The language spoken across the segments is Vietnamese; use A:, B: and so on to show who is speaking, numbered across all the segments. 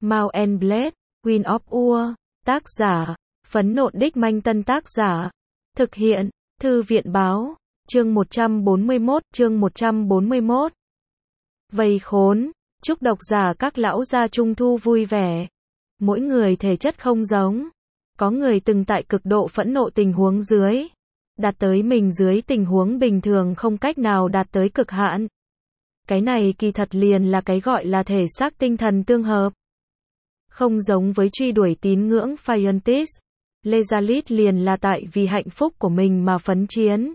A: Mount and Blade, Queen of War, tác giả, Phấn Nộn Đích Manh Tân tác giả, thực hiện, Thư viện báo, chương 141. Vây khốn, chúc độc giả các lão gia trung thu vui vẻ. Mỗi người thể chất không giống. Có người từng tại cực độ phẫn nộ tình huống dưới, đạt tới mình dưới tình huống bình thường không cách nào đạt tới cực hạn. Cái này kỳ thật liền là cái gọi là thể xác tinh thần tương hợp. Không giống với truy đuổi tín ngưỡng Fairentis, Lezalit liền là tại vì hạnh phúc của mình mà phấn chiến.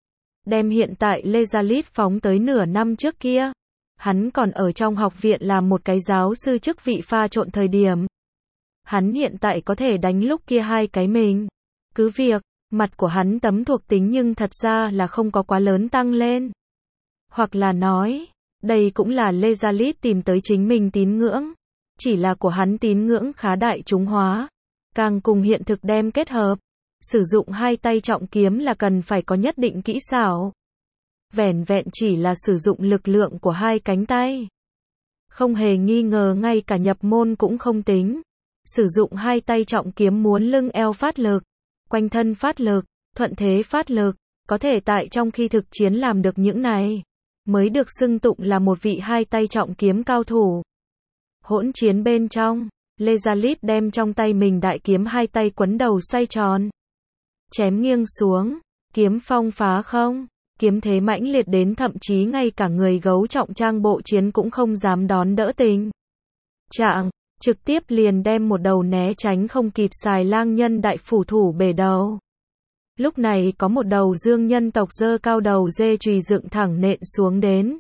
A: Đem hiện tại Lezalit phóng tới nửa năm trước kia. Hắn còn ở trong học viện làm một cái giáo sư chức vị pha trộn thời điểm. Hắn hiện tại có thể đánh lúc kia hai cái mình. Cứ việc, mặt của hắn tấm thuộc tính nhưng thật ra là không có quá lớn tăng lên. Hoặc là nói, đây cũng là Lezalit tìm tới chính mình tín ngưỡng. Chỉ là của hắn tín ngưỡng khá đại chúng hóa. Càng cùng hiện thực đem kết hợp. Sử dụng hai tay trọng kiếm là cần phải có nhất định kỹ xảo. Vẻn vẹn chỉ là sử dụng lực lượng của hai cánh tay. Không hề nghi ngờ ngay cả nhập môn cũng không tính. Sử dụng hai tay trọng kiếm muốn lưng eo phát lực, quanh thân phát lực, thuận thế phát lực, có thể tại trong khi thực chiến làm được những này, mới được xưng tụng là một vị hai tay trọng kiếm cao thủ. Hỗn chiến bên trong, Lezalit đem trong tay mình đại kiếm hai tay quấn đầu xoay tròn. Chém nghiêng xuống, kiếm phong phá không, kiếm thế mãnh liệt đến thậm chí ngay cả người gấu trọng trang bộ chiến cũng không dám đón đỡ tình trạng. Trực tiếp liền đem một đầu né tránh không kịp xài lang nhân đại phủ thủ bể đầu. Lúc này có một đầu dương nhân tộc giơ cao đầu dê chùy dựng thẳng nện xuống đến.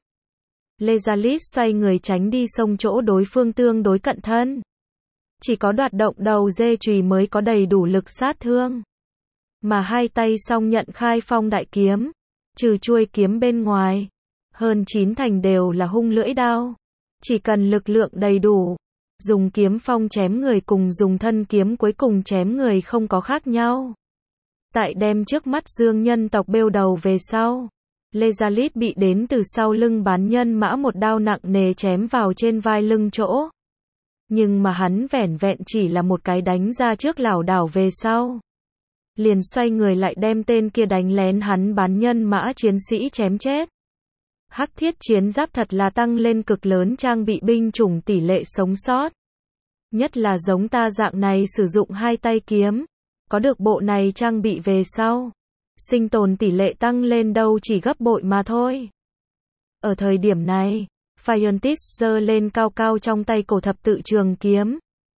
A: Lezalit xoay người tránh đi xông chỗ đối phương tương đối cận thân. Chỉ có đoạt động đầu dê chùy mới có đầy đủ lực sát thương. Mà hai tay song nhận khai phong đại kiếm, trừ chuôi kiếm bên ngoài, hơn 9 thành đều là hung lưỡi đao. Chỉ cần lực lượng đầy đủ, dùng kiếm phong chém người cùng dùng thân kiếm cuối cùng chém người không có khác nhau. Tại đem trước mắt dương nhân tộc bêu đầu về sau, Lezalit bị đến từ sau lưng bán nhân mã một đao nặng nề chém vào trên vai lưng chỗ. Nhưng mà hắn vẻn vẹn chỉ là một cái đánh ra trước lảo đảo về sau. Liền xoay người lại đem tên kia đánh lén hắn bán nhân mã chiến sĩ chém chết. Hắc thiết chiến giáp thật là tăng lên cực lớn trang bị binh chủng tỷ lệ sống sót. Nhất là giống ta dạng này sử dụng hai tay kiếm. Có được bộ này trang bị về sau. Sinh tồn tỷ lệ tăng lên đâu chỉ gấp bội mà thôi. Ở thời điểm này, Fairentis giơ lên cao cao trong tay cổ thập tự trường kiếm.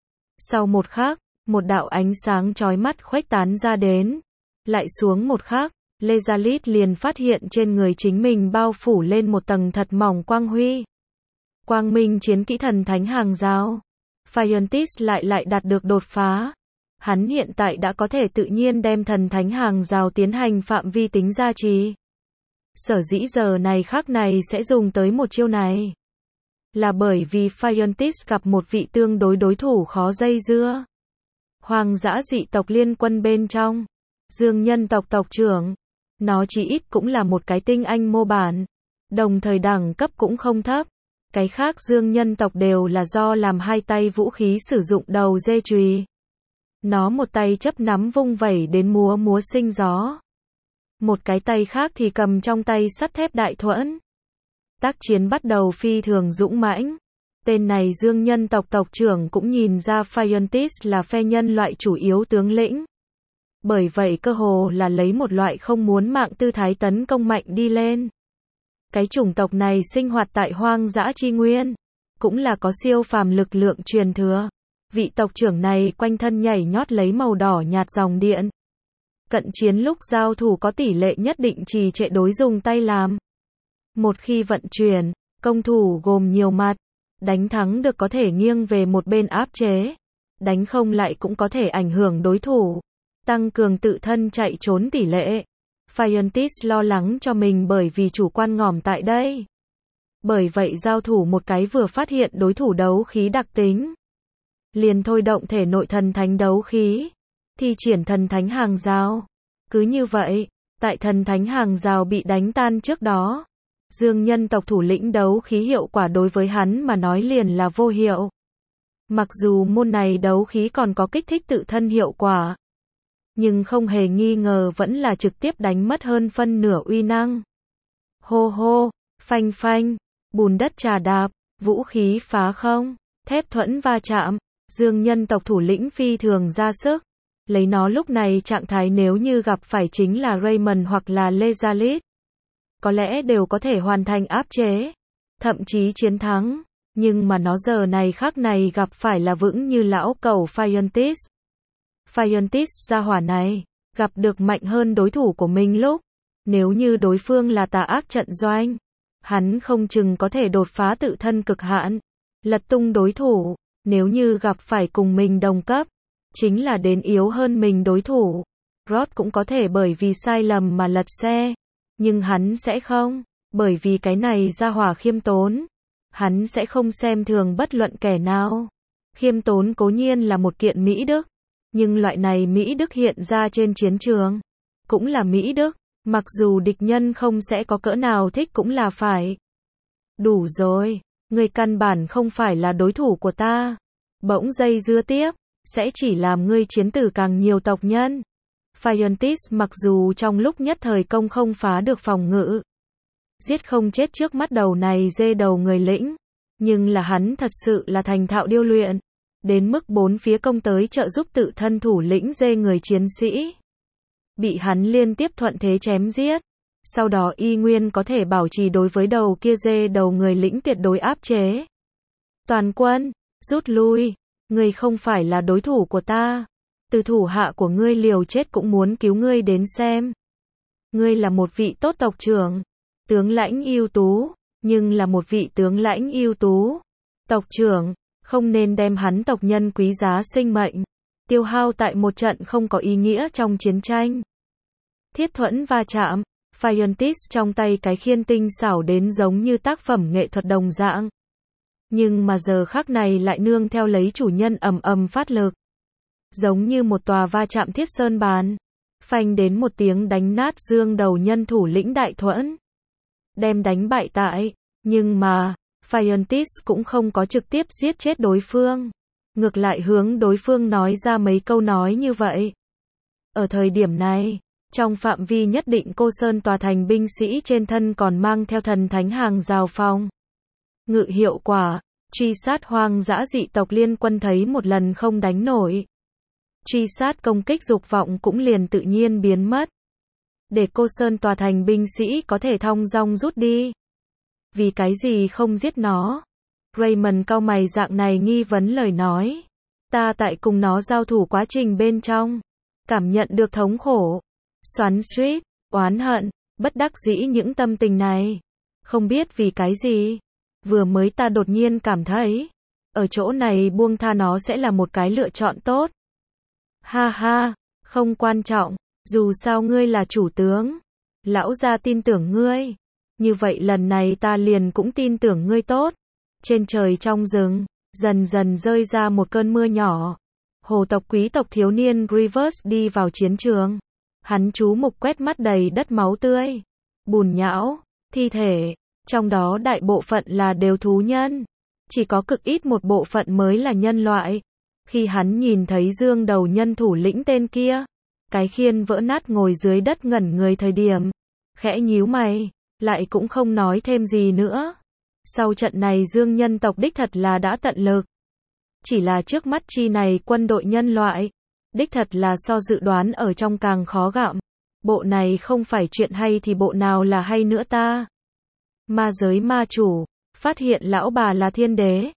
A: Sau một khắc, một đạo ánh sáng chói mắt khuếch tán ra đến. Lại xuống một khắc, Lezalit liền phát hiện trên người chính mình bao phủ lên một tầng thật mỏng quang huy. Quang minh chiến kỹ thần thánh hàng rào. Fairentis lại đạt được đột phá. Hắn hiện tại đã có thể tự nhiên đem thần thánh hàng rào tiến hành phạm vi tính gia trì. Sở dĩ giờ này khắc này sẽ dùng tới một chiêu này. Là bởi vì Fairentis gặp một vị tương đối thủ khó dây dưa. Hoang dã dị tộc liên quân bên trong. Dương nhân tộc tộc trưởng. Nó chỉ ít cũng là một cái tinh anh mô bản. Đồng thời đẳng cấp cũng không thấp. Cái khác dương nhân tộc đều là do làm hai tay vũ khí sử dụng đầu dê chùy. Nó một tay chấp nắm vung vẩy đến múa sinh gió. Một cái tay khác thì cầm trong tay sắt thép đại thuẫn. Tác chiến bắt đầu phi thường dũng mãnh. Tên này dương nhân tộc tộc trưởng cũng nhìn ra Fairentis là phe nhân loại chủ yếu tướng lĩnh. Bởi vậy cơ hồ là lấy một loại không muốn mạng tư thái tấn công mạnh đi lên. Cái chủng tộc này sinh hoạt tại hoang dã chi nguyên, cũng là có siêu phàm lực lượng truyền thừa. Vị tộc trưởng này quanh thân nhảy nhót lấy màu đỏ nhạt dòng điện. Cận chiến lúc giao thủ có tỷ lệ nhất định trì trệ đối dùng tay làm. Một khi vận chuyển, công thủ gồm nhiều mặt. Đánh thắng được có thể nghiêng về một bên áp chế. Đánh không lại cũng có thể ảnh hưởng đối thủ. Tăng cường tự thân chạy trốn tỷ lệ. Fairentis lo lắng cho mình bởi vì chủ quan ngỏm tại đây. Bởi vậy giao thủ một cái vừa phát hiện đối thủ đấu khí đặc tính. Liền thôi động thể nội thần thánh đấu khí. Thi triển thần thánh hàng rào. Cứ như vậy, tại thần thánh hàng rào bị đánh tan trước đó. Dương nhân tộc thủ lĩnh đấu khí hiệu quả đối với hắn mà nói liền là vô hiệu. Mặc dù môn này đấu khí còn có kích thích tự thân hiệu quả, nhưng không hề nghi ngờ vẫn là trực tiếp đánh mất hơn phân nửa uy năng. Hô hô, phanh phanh, bùn đất trà đạp, vũ khí phá không, thép thuẫn va chạm, Dương nhân tộc thủ lĩnh phi thường ra sức. Lấy nó lúc này trạng thái nếu như gặp phải chính là Raymond hoặc là Lezalit, có lẽ đều có thể hoàn thành áp chế, thậm chí chiến thắng. Nhưng mà nó giờ này khắc này gặp phải là vững như lão cẩu Phiontis. Phiontis gia hỏa này, gặp được mạnh hơn đối thủ của mình lúc, nếu như đối phương là tà ác trận doanh, hắn không chừng có thể đột phá tự thân cực hạn, lật tung đối thủ. Nếu như gặp phải cùng mình đồng cấp, chính là đến yếu hơn mình đối thủ, Rod cũng có thể bởi vì sai lầm mà lật xe, nhưng hắn sẽ không, bởi vì cái này gia hỏa khiêm tốn, hắn sẽ không xem thường bất luận kẻ nào. Khiêm tốn cố nhiên là một kiện mỹ đức, nhưng loại này mỹ đức hiện ra trên chiến trường, cũng là mỹ đức, mặc dù địch nhân không sẽ có cỡ nào thích cũng là phải. Đủ rồi, người căn bản không phải là đối thủ của ta. Bỗng dây dưa tiếp, sẽ chỉ làm ngươi chiến tử càng nhiều tộc nhân. Phiontis mặc dù trong lúc nhất thời công không phá được phòng ngự, giết không chết trước mắt đầu này dê đầu người lĩnh, nhưng là hắn thật sự là thành thạo điêu luyện, đến mức bốn phía công tới trợ giúp tự thân thủ lĩnh dê người chiến sĩ. Bị hắn liên tiếp thuận thế chém giết, sau đó y nguyên có thể bảo trì đối với đầu kia dê đầu người lĩnh tuyệt đối áp chế. Toàn quân, rút lui, ngươi không phải là đối thủ của ta. Từ thủ hạ của ngươi liều chết cũng muốn cứu ngươi đến xem. Ngươi là một vị tốt tộc trưởng, tướng lãnh ưu tú, nhưng là một vị tướng lãnh ưu tú. Tộc trưởng, không nên đem hắn tộc nhân quý giá sinh mệnh tiêu hao tại một trận không có ý nghĩa trong chiến tranh. Thiết thuẫn va chạm, Phiontis trong tay cái khiên tinh xảo đến giống như tác phẩm nghệ thuật đồng dạng. Nhưng mà giờ khắc này lại nương theo lấy chủ nhân ầm ầm phát lực. Giống như một tòa va chạm thiết sơn bàn. Phanh đến một tiếng đánh nát dương đầu nhân thủ lĩnh đại thuẫn. Đem đánh bại tại, nhưng mà, Phiontis cũng không có trực tiếp giết chết đối phương. Ngược lại hướng đối phương nói ra mấy câu nói như vậy. Ở thời điểm này, trong phạm vi nhất định Cô Sơn tòa thành binh sĩ trên thân còn mang theo thần thánh hàng rào phòng ngự hiệu quả, truy sát hoang dã dị tộc liên quân thấy một lần không đánh nổi. Truy sát công kích dục vọng cũng liền tự nhiên biến mất. Để Cô Sơn tòa thành binh sĩ có thể thong dong rút đi. Vì cái gì không giết nó? Raymond cau mày dạng này nghi vấn lời nói. Ta tại cùng nó giao thủ quá trình bên trong, cảm nhận được thống khổ, xoắn xuýt, oán hận, bất đắc dĩ những tâm tình này. Không biết vì cái gì. Vừa mới ta đột nhiên cảm thấy, ở chỗ này buông tha nó sẽ là một cái lựa chọn tốt. Ha ha, không quan trọng, dù sao ngươi là chủ tướng. Lão gia tin tưởng ngươi. Như vậy lần này ta liền cũng tin tưởng ngươi tốt. Trên trời trong rừng, dần dần rơi ra một cơn mưa nhỏ. Hồ tộc quý tộc thiếu niên Grievous đi vào chiến trường. Hắn chú mục quét mắt đầy đất máu tươi, bùn nhão, thi thể. Trong đó đại bộ phận là đều thú nhân. Chỉ có cực ít một bộ phận mới là nhân loại. Khi hắn nhìn thấy dương đầu nhân thủ lĩnh tên kia, cái khiên vỡ nát ngồi dưới đất ngẩn người thời điểm, khẽ nhíu mày, lại cũng không nói thêm gì nữa. Sau trận này dương nhân tộc đích thật là đã tận lực. Chỉ là trước mắt chi này quân đội nhân loại, đích thật là so dự đoán ở trong càng khó gặm. Bộ này không phải chuyện hay thì bộ nào là hay nữa ta. Ma giới ma chủ, phát hiện lão bà là thiên đế,